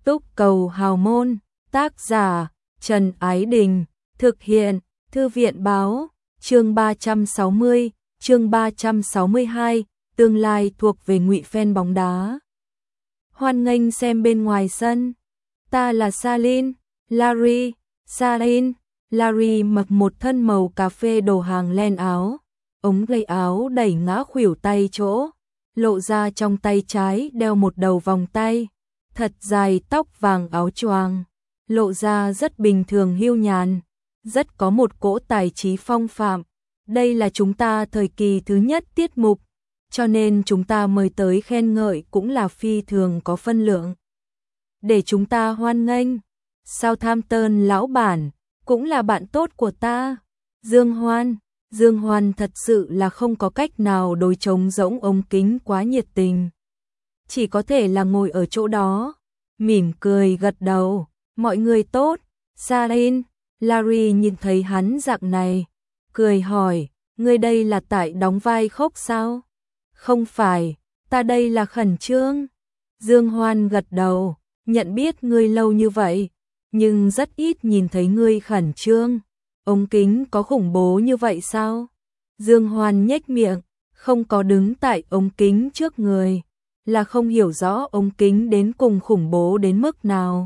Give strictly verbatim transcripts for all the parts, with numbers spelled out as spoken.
Túc Cầu Hào Môn, tác giả Trần Ái Đình, thực hiện Thư viện Báo, chương ba trăm sáu mươi, chương ba trăm sáu mươi hai, tương lai thuộc về ngụy fan bóng đá. Hoan nghênh xem bên ngoài sân. Ta là Salin, Larry, Salin, Larry mặc một thân màu cà phê đồ hàng len áo, ống gây áo đẩy ngã khuỷu tay chỗ, lộ ra trong tay trái đeo một đầu vòng tay, thật dài tóc vàng áo choàng, lộ ra rất bình thường hiu nhàn, rất có một cỗ tài trí phong phạm. Đây là chúng ta thời kỳ thứ nhất tiết mục, cho nên chúng ta mời tới khen ngợi cũng là phi thường có phân lượng. Để chúng ta hoan nghênh, Southampton lão bản, cũng là bạn tốt của ta, Dương Hoan. Dương Hoan thật sự là không có cách nào đối chống rỗng ống kính quá nhiệt tình. Chỉ có thể là ngồi ở chỗ đó, mỉm cười gật đầu, mọi người tốt. Salin, Larry nhìn thấy hắn dạng này, cười hỏi, ngươi đây là tại đóng vai khóc sao? Không phải, ta đây là khẩn trương. Dương Hoan gật đầu, nhận biết ngươi lâu như vậy, nhưng rất ít nhìn thấy ngươi khẩn trương. Ống kính có khủng bố như vậy sao? Dương Hoan nhếch miệng, không có đứng tại ống kính trước người, là không hiểu rõ ống kính đến cùng khủng bố đến mức nào.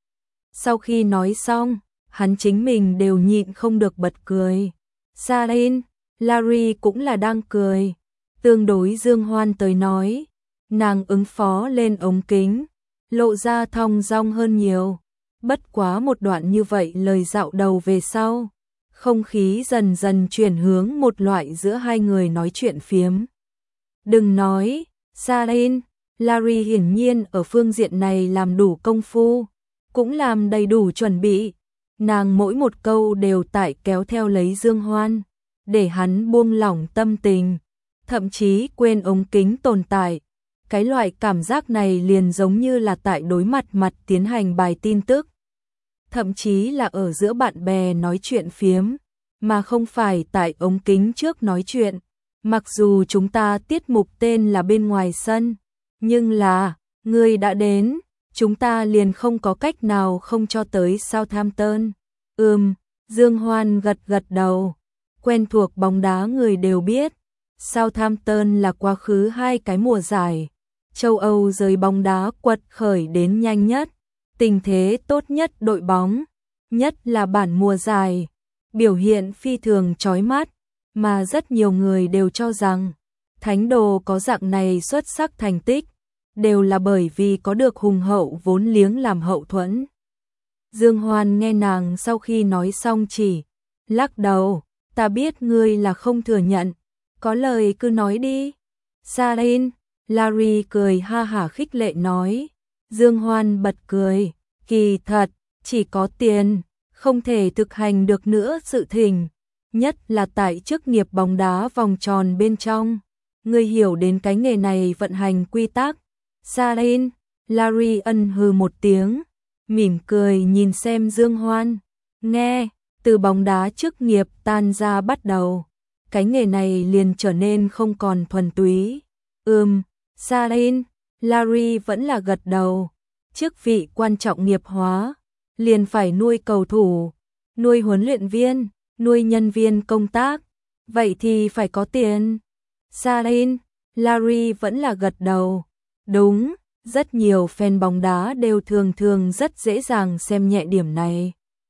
Sau khi nói xong, hắn chính mình đều nhịn không được bật cười. Salin, Larry cũng là đang cười. Tương đối Dương Hoan tới nói, nàng ứng phó lên ống kính, lộ ra thong dong hơn nhiều. Bất quá một đoạn như vậy lời dạo đầu về sau, không khí dần dần chuyển hướng một loại giữa hai người nói chuyện phiếm. Đừng nói, Salin, Larry hiển nhiên ở phương diện này làm đủ công phu, cũng làm đầy đủ chuẩn bị. Nàng mỗi một câu đều tại kéo theo lấy Dương Hoan, để hắn buông lỏng tâm tình, thậm chí quên ống kính tồn tại. Cái loại cảm giác này liền giống như là tại đối mặt mặt tiến hành bài tin tức, thậm chí là ở giữa bạn bè nói chuyện phiếm, mà không phải tại ống kính trước nói chuyện. Mặc dù chúng ta tiết mục tên là bên ngoài sân, nhưng là, ngươi đã đến, chúng ta liền không có cách nào không cho tới Southampton. Ừm, Dương Hoan gật gật đầu, quen thuộc bóng đá người đều biết, Southampton là quá khứ hai cái mùa giải châu Âu giới bóng đá quật khởi đến nhanh nhất, tình thế tốt nhất đội bóng, nhất là bản mùa giải, biểu hiện phi thường chói mắt, mà rất nhiều người đều cho rằng Thánh Đồ có dạng này xuất sắc thành tích, đều là bởi vì có được hùng hậu vốn liếng làm hậu thuẫn. Dương Hoan nghe nàng sau khi nói xong chỉ lắc đầu, ta biết ngươi là không thừa nhận, có lời cứ nói đi. Salin, Larry cười ha hả khích lệ nói. Dương Hoan bật cười, kỳ thật, chỉ có tiền, không thể thực hành được nữa sự tình, nhất là tại chức nghiệp bóng đá vòng tròn bên trong. Ngươi hiểu đến cái nghề này vận hành quy tắc. Salin, Larry ân hừ một tiếng, mỉm cười nhìn xem Dương Hoan. Nghe, từ bóng đá chức nghiệp tan ra bắt đầu, cái nghề này liền trở nên không còn thuần túy. Ừm, Salin, Larry vẫn là gật đầu. Chức vị quan trọng nghiệp hóa, liền phải nuôi cầu thủ, nuôi huấn luyện viên, nuôi nhân viên công tác, vậy thì phải có tiền. Salin, Larry vẫn là gật đầu. Đúng, rất nhiều fan bóng đá đều thường thường rất dễ dàng xem nhẹ điểm này.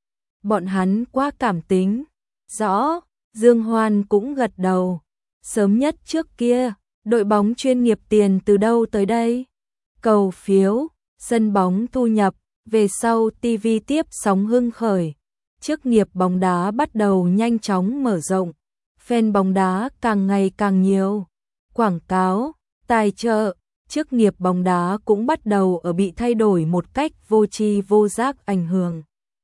Bọn hắn quá cảm tính. Rõ, Dương Hoan cũng gật đầu. Sớm nhất trước kia, đội bóng chuyên nghiệp tiền từ đâu tới đây? Cầu phiếu, sân bóng thu nhập, về sau ti vi tiếp sóng hưng khởi. Chức nghiệp bóng đá bắt đầu nhanh chóng mở rộng. Fan bóng đá càng ngày càng nhiều. Quảng cáo, tài trợ, chức nghiệp bóng đá cũng bắt đầu ở bị thay đổi một cách vô tri vô giác ảnh hưởng.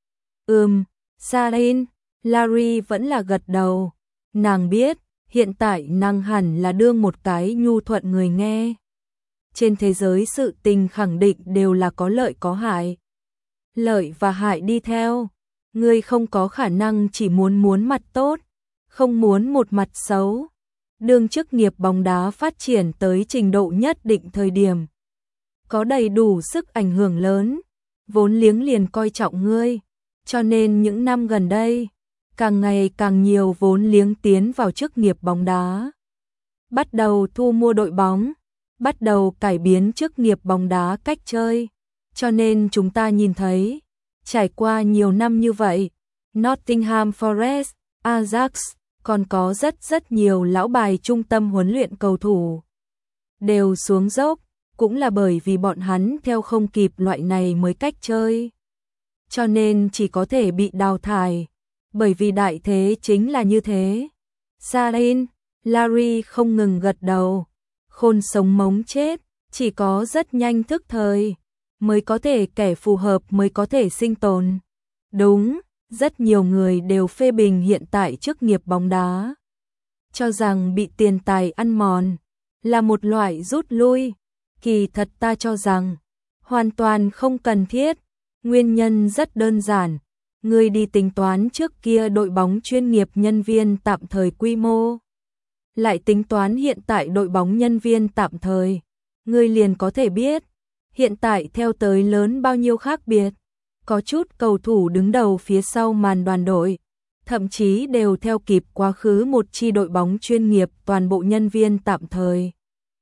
Ừm, Salin, Larry vẫn là gật đầu. Nàng biết, hiện tại nàng hẳn là đương một cái nhu thuận người nghe. Trên thế giới sự tình khẳng định đều là có lợi có hại. Lợi và hại đi theo. Ngươi không có khả năng chỉ muốn muốn mặt tốt, không muốn một mặt xấu. Đương chức nghiệp bóng đá phát triển tới trình độ nhất định thời điểm, có đầy đủ sức ảnh hưởng lớn, vốn liếng liền coi trọng ngươi, cho nên những năm gần đây, càng ngày càng nhiều vốn liếng tiến vào chức nghiệp bóng đá. Bắt đầu thu mua đội bóng, bắt đầu cải biến chức nghiệp bóng đá cách chơi, cho nên chúng ta nhìn thấy, trải qua nhiều năm như vậy, Nottingham Forest, Ajax, còn có rất rất nhiều lão bài trung tâm huấn luyện cầu thủ đều xuống dốc, cũng là bởi vì bọn hắn theo không kịp loại này mới cách chơi. Cho nên chỉ có thể bị đào thải, bởi vì đại thế chính là như thế. Sarin, Larry không ngừng gật đầu, khôn sống mống chết, chỉ có rất nhanh thức thời, mới có thể kẻ phù hợp mới có thể sinh tồn. Đúng, rất nhiều người đều phê bình hiện tại chức nghiệp bóng đá, cho rằng bị tiền tài ăn mòn, là một loại rút lui. Kỳ thật ta cho rằng, hoàn toàn không cần thiết, nguyên nhân rất đơn giản. Ngươi đi tính toán trước kia đội bóng chuyên nghiệp nhân viên tạm thời quy mô, lại tính toán hiện tại đội bóng nhân viên tạm thời, ngươi liền có thể biết, hiện tại theo tới lớn bao nhiêu khác biệt. Có chút cầu thủ đứng đầu phía sau màn đoàn đội, thậm chí đều theo kịp quá khứ một chi đội bóng chuyên nghiệp toàn bộ nhân viên tạm thời.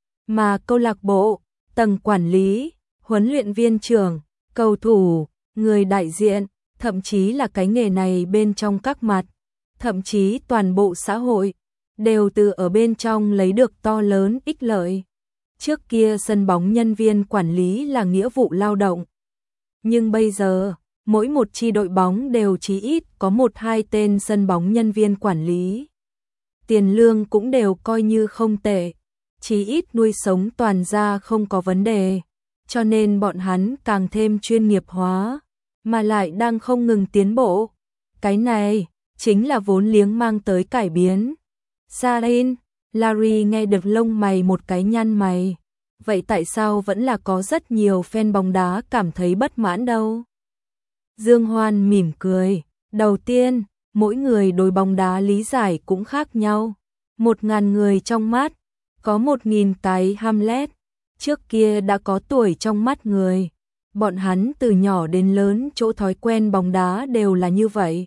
Mà câu lạc bộ, tầng quản lý, huấn luyện viên trưởng, cầu thủ, người đại diện, thậm chí là cái nghề này bên trong các mặt, thậm chí toàn bộ xã hội, đều từ ở bên trong lấy được to lớn ích lợi. Trước kia sân bóng nhân viên quản lý là nghĩa vụ lao động. Nhưng bây giờ, mỗi một chi đội bóng đều chí ít có một hai tên sân bóng nhân viên quản lý. Tiền lương cũng đều coi như không tệ, chí ít nuôi sống toàn gia không có vấn đề, cho nên bọn hắn càng thêm chuyên nghiệp hóa, mà lại đang không ngừng tiến bộ. Cái này, chính là vốn liếng mang tới cải biến. Sarin, Larry nghe được lông mày một cái nhăn mày. Vậy tại sao vẫn là có rất nhiều fan bóng đá cảm thấy bất mãn đâu? Dương Hoan mỉm cười. Đầu tiên, mỗi người đối bóng đá lý giải cũng khác nhau. Một ngàn người trong mắt, có một nghìn cái Hamlet. Trước kia đã có tuổi trong mắt người. Bọn hắn từ nhỏ đến lớn chỗ thói quen bóng đá đều là như vậy.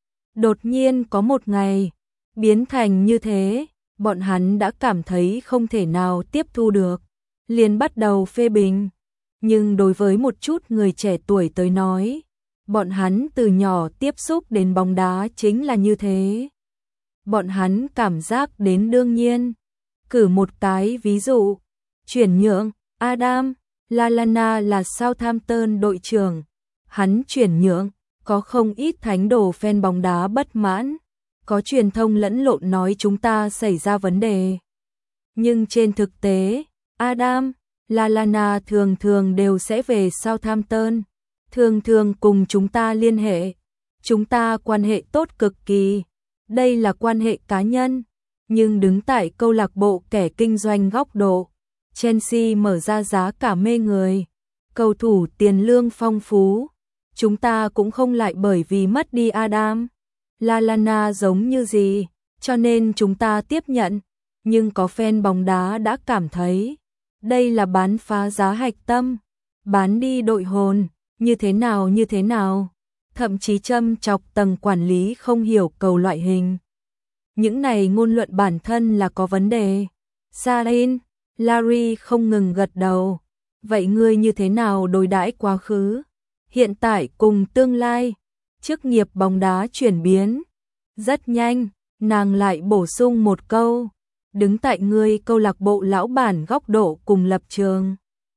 Đột nhiên có một ngày, biến thành như thế, bọn hắn đã cảm thấy không thể nào tiếp thu được, liền bắt đầu phê bình. Nhưng đối với một chút người trẻ tuổi tới nói, bọn hắn từ nhỏ tiếp xúc đến bóng đá chính là như thế. Bọn hắn cảm giác đến đương nhiên. Cử một cái ví dụ, chuyển nhượng, Adam Lallana là Southampton đội trưởng, hắn chuyển nhượng, có không ít thánh đồ fan bóng đá bất mãn, có truyền thông lẫn lộn nói chúng ta xảy ra vấn đề. Nhưng trên thực tế, Adam Lallana thường thường đều sẽ về Southampton, thường thường cùng chúng ta liên hệ. Chúng ta quan hệ tốt cực kỳ, đây là quan hệ cá nhân, nhưng đứng tại câu lạc bộ kẻ kinh doanh góc độ, Chelsea mở ra giá cả mê người, cầu thủ tiền lương phong phú, chúng ta cũng không lại bởi vì mất đi Adam Lallana giống như gì, cho nên chúng ta tiếp nhận, nhưng có fan bóng đá đã cảm thấy, đây là bán phá giá hạch tâm, bán đi đội hồn, như thế nào như thế nào, thậm chí châm chọc tầng quản lý không hiểu cầu loại hình. Những này ngôn luận bản thân là có vấn đề. Sarin, Larry không ngừng gật đầu. Vậy ngươi như thế nào đối đãi quá khứ, hiện tại cùng tương lai, chức nghiệp bóng đá chuyển biến? Rất nhanh, nàng lại bổ sung một câu, đứng tại ngươi câu lạc bộ lão bản góc độ cùng lập trường.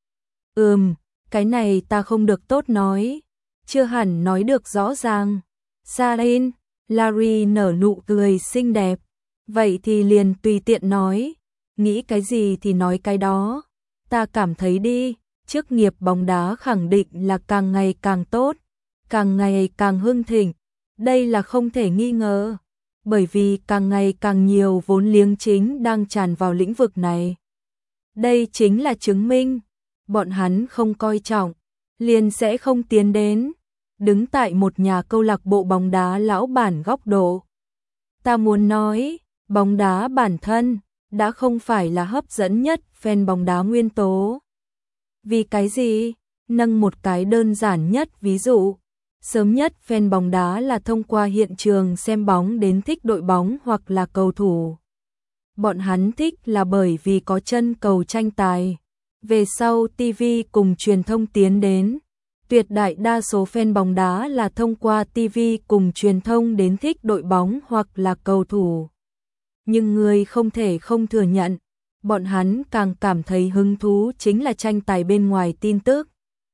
Ừm, cái này ta không được tốt nói, chưa hẳn nói được rõ ràng. Sarin, Larry nở nụ cười xinh đẹp. Vậy thì liền tùy tiện nói, nghĩ cái gì thì nói cái đó. Ta cảm thấy đi, chức nghiệp bóng đá khẳng định là càng ngày càng tốt, càng ngày càng hưng thịnh. Đây là không thể nghi ngờ, bởi vì càng ngày càng nhiều vốn liếng chính đang tràn vào lĩnh vực này. Đây chính là chứng minh, bọn hắn không coi trọng, liền sẽ không tiến đến. Đứng tại một nhà câu lạc bộ bóng đá lão bản góc độ, ta muốn nói, bóng đá bản thân đã không phải là hấp dẫn nhất fan bóng đá nguyên tố. Vì cái gì? Nâng một cái đơn giản nhất ví dụ, sớm nhất fan bóng đá là thông qua hiện trường xem bóng đến thích đội bóng hoặc là cầu thủ. Bọn hắn thích là bởi vì có chân cầu tranh tài. Về sau ti vi cùng truyền thông tiến đến, tuyệt đại đa số fan bóng đá là thông qua ti vi cùng truyền thông đến thích đội bóng hoặc là cầu thủ. Nhưng người không thể không thừa nhận, bọn hắn càng cảm thấy hứng thú chính là tranh tài bên ngoài tin tức.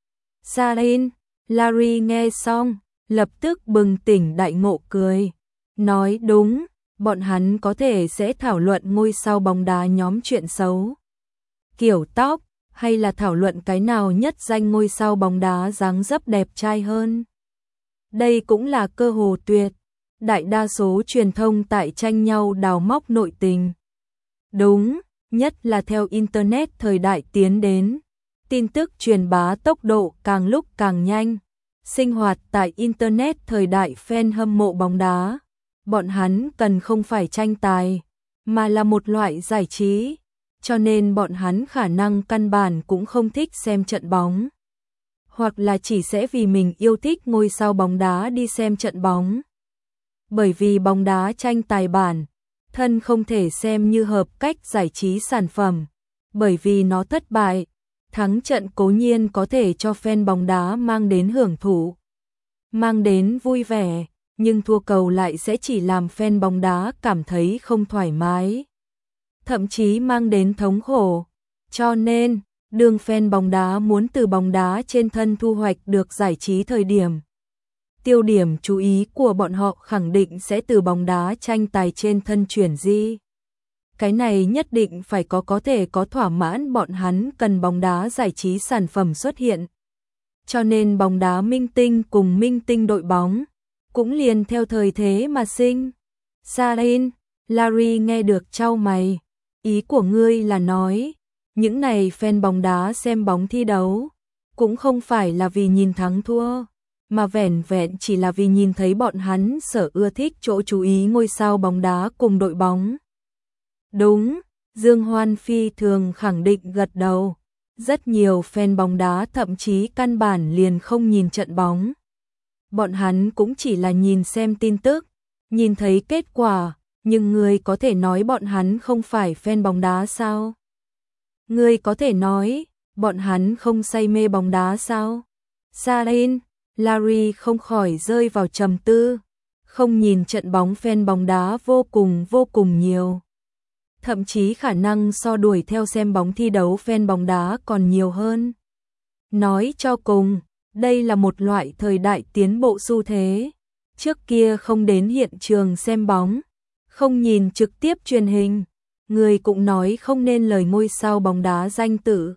Sarin, Larry nghe xong, lập tức bừng tỉnh đại ngộ cười. Nói đúng, bọn hắn có thể sẽ thảo luận ngôi sao bóng đá nhóm chuyện xấu, kiểu tóc, hay là thảo luận cái nào nhất danh ngôi sao bóng đá dáng dấp đẹp trai hơn. Đây cũng là cơ hội tuyệt. Đại đa số truyền thông tại tranh nhau đào móc nội tình. Đúng, nhất là theo Internet thời đại tiến đến. Tin tức truyền bá tốc độ càng lúc càng nhanh. Sinh hoạt tại Internet thời đại fan hâm mộ bóng đá. Bọn hắn cần không phải tranh tài, mà là một loại giải trí. Cho nên bọn hắn khả năng căn bản cũng không thích xem trận bóng. Hoặc là chỉ sẽ vì mình yêu thích ngôi sao bóng đá đi xem trận bóng. Bởi vì bóng đá tranh tài bản thân không thể xem như hợp cách giải trí sản phẩm, bởi vì nó thất bại. Thắng trận cố nhiên có thể cho fan bóng đá mang đến hưởng thụ, mang đến vui vẻ, nhưng thua cầu lại sẽ chỉ làm fan bóng đá cảm thấy không thoải mái, thậm chí mang đến thống khổ. Cho nên, đương fan bóng đá muốn từ bóng đá trên thân thu hoạch được giải trí thời điểm, tiêu điểm chú ý của bọn họ khẳng định sẽ từ bóng đá tranh tài trên thân chuyển di. Cái này nhất định phải có có thể có thỏa mãn bọn hắn cần bóng đá giải trí sản phẩm xuất hiện. Cho nên bóng đá minh tinh cùng minh tinh đội bóng cũng liền theo thời thế mà sinh. Sarin, Larry nghe được chau mày. Ý của ngươi là nói, những này fan bóng đá xem bóng thi đấu cũng không phải là vì nhìn thắng thua, mà vẻn vẹn chỉ là vì nhìn thấy bọn hắn sở ưa thích chỗ chú ý ngôi sao bóng đá cùng đội bóng. Đúng, Dương Hoan phi thường khẳng định gật đầu. Rất nhiều fan bóng đá thậm chí căn bản liền không nhìn trận bóng. Bọn hắn cũng chỉ là nhìn xem tin tức, nhìn thấy kết quả, nhưng người có thể nói bọn hắn không phải fan bóng đá sao? Người có thể nói, bọn hắn không say mê bóng đá sao? Sarin, Larry không khỏi rơi vào trầm tư. Không nhìn trận bóng fan bóng đá vô cùng vô cùng nhiều. Thậm chí khả năng so đuổi theo xem bóng thi đấu fan bóng đá còn nhiều hơn. Nói cho cùng, đây là một loại thời đại tiến bộ xu thế. Trước kia không đến hiện trường xem bóng, không nhìn trực tiếp truyền hình, người cũng nói không nên lời ngôi sao bóng đá danh tử,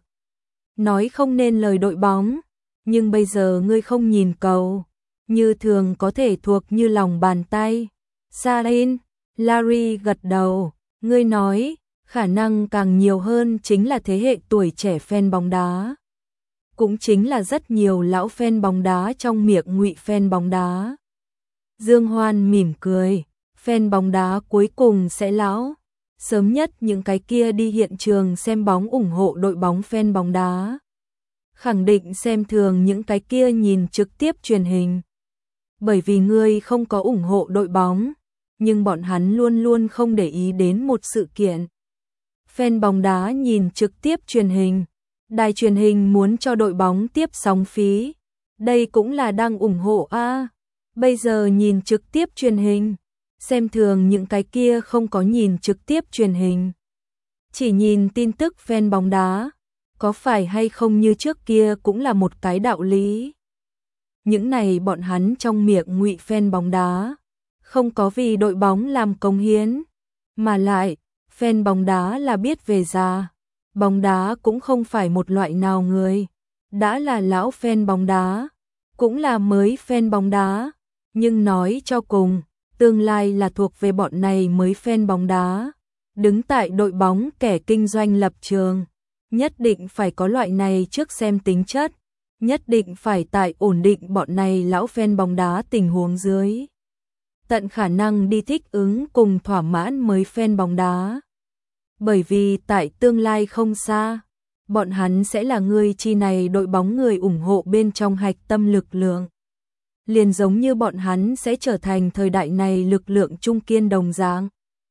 nói không nên lời đội bóng, nhưng bây giờ ngươi không nhìn cầu, như thường có thể thuộc như lòng bàn tay. Sarin, Larry gật đầu, ngươi nói, khả năng càng nhiều hơn chính là thế hệ tuổi trẻ fan bóng đá. Cũng chính là rất nhiều lão fan bóng đá trong miệng ngụy fan bóng đá. Dương Hoan mỉm cười, fan bóng đá cuối cùng sẽ lão. Sớm nhất những cái kia đi hiện trường xem bóng ủng hộ đội bóng fan bóng đá. Khẳng định xem thường những cái kia nhìn trực tiếp truyền hình. Bởi vì ngươi không có ủng hộ đội bóng, nhưng bọn hắn luôn luôn không để ý đến một sự kiện. Fan bóng đá nhìn trực tiếp truyền hình, đài truyền hình muốn cho đội bóng tiếp sóng phí, đây cũng là đang ủng hộ a. À, bây giờ nhìn trực tiếp truyền hình, xem thường những cái kia không có nhìn trực tiếp truyền hình, chỉ nhìn tin tức fan bóng đá, có phải hay không như trước kia cũng là một cái đạo lý. Những này bọn hắn trong miệng ngụy fan bóng đá, không có vì đội bóng làm cống hiến, mà lại, fan bóng đá là biết về già. Bóng đá cũng không phải một loại nào người, đã là lão fan bóng đá, cũng là mới fan bóng đá, nhưng nói cho cùng, tương lai là thuộc về bọn này mới fan bóng đá. Đứng tại đội bóng kẻ kinh doanh lập trường, nhất định phải có loại này trước xem tính chất, nhất định phải tại ổn định bọn này lão fan bóng đá tình huống dưới. Tận khả năng đi thích ứng cùng thỏa mãn mới fan bóng đá. Bởi vì tại tương lai không xa, bọn hắn sẽ là người chi này đội bóng người ủng hộ bên trong hạch tâm lực lượng. Liền giống như bọn hắn sẽ trở thành thời đại này lực lượng trung kiên đồng dạng.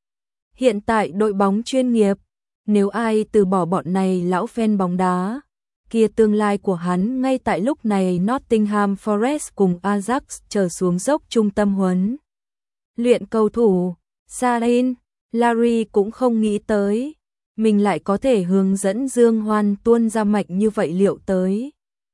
Hiện tại đội bóng chuyên nghiệp, nếu ai từ bỏ bọn này lão fan bóng đá, kia tương lai của hắn ngay tại lúc này Nottingham Forest cùng Ajax trở xuống dốc trung tâm huấn luyện cầu thủ. Sarin, Larry cũng không nghĩ tới, mình lại có thể hướng dẫn Dương Hoan tuôn ra mạnh như vậy liệu tới.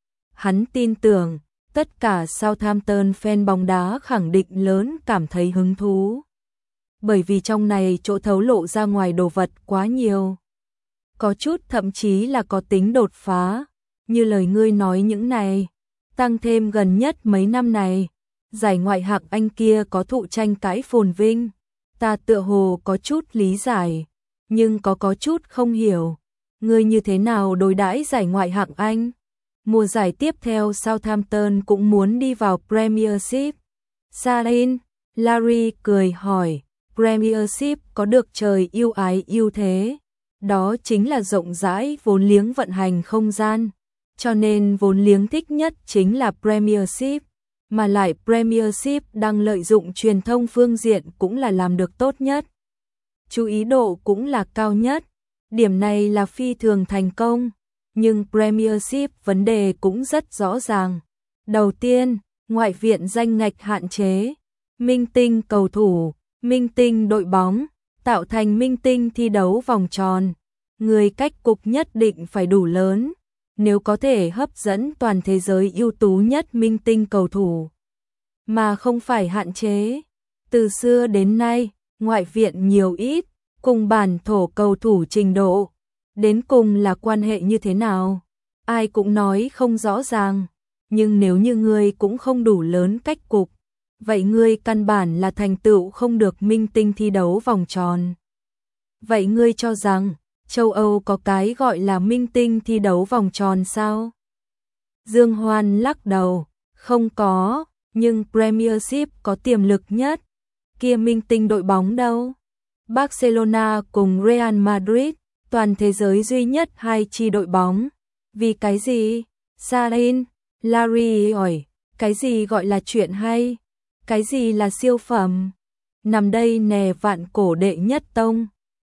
Hắn tin tưởng, tất cả Southampton fan bóng đá khẳng định lớn cảm thấy hứng thú. Bởi vì trong này chỗ thấu lộ ra ngoài đồ vật quá nhiều. Có chút thậm chí là có tính đột phá, như lời ngươi nói những này. Tăng thêm gần nhất mấy năm này, giải ngoại hạng Anh kia có thụ tranh cãi phồn vinh. Ta tựa hồ có chút lý giải, nhưng có có chút không hiểu. Ngươi như thế nào đối đãi giải ngoại hạng Anh? Mùa giải tiếp theo Southampton cũng muốn đi vào Premiership. Sarin, Larry cười hỏi, Premiership có được trời yêu ái yêu thế. Đó chính là rộng rãi vốn liếng vận hành không gian. Cho nên vốn liếng thích nhất chính là Premiership. Mà lại Premiership đang lợi dụng truyền thông phương diện cũng là làm được tốt nhất. Chú ý độ cũng là cao nhất. Điểm này là phi thường thành công. Nhưng Premiership vấn đề cũng rất rõ ràng. Đầu tiên, ngoại viện danh ngạch hạn chế. Minh tinh cầu thủ, minh tinh đội bóng, tạo thành minh tinh thi đấu vòng tròn. Người cách cục nhất định phải đủ lớn. Nếu có thể hấp dẫn toàn thế giới ưu tú nhất minh tinh cầu thủ, mà không phải hạn chế. Từ xưa đến nay, ngoại viện nhiều ít, cùng bản thổ cầu thủ trình độ, đến cùng là quan hệ như thế nào? Ai cũng nói không rõ ràng, nhưng nếu như ngươi cũng không đủ lớn cách cục, vậy ngươi căn bản là thành tựu không được minh tinh thi đấu vòng tròn. Vậy ngươi cho rằng châu Âu có cái gọi là minh tinh thi đấu vòng tròn sao? Dương Hoan lắc đầu, không có, nhưng Premiership có tiềm lực nhất. Kia minh tinh đội bóng đâu? Barcelona cùng Real Madrid, toàn thế giới duy nhất hai chi đội bóng. Vì cái gì? Sarin, Larry hỏi, cái gì gọi là chuyện hay? Cái gì là siêu phẩm? Nằm đây nè vạn cổ đệ nhất tông.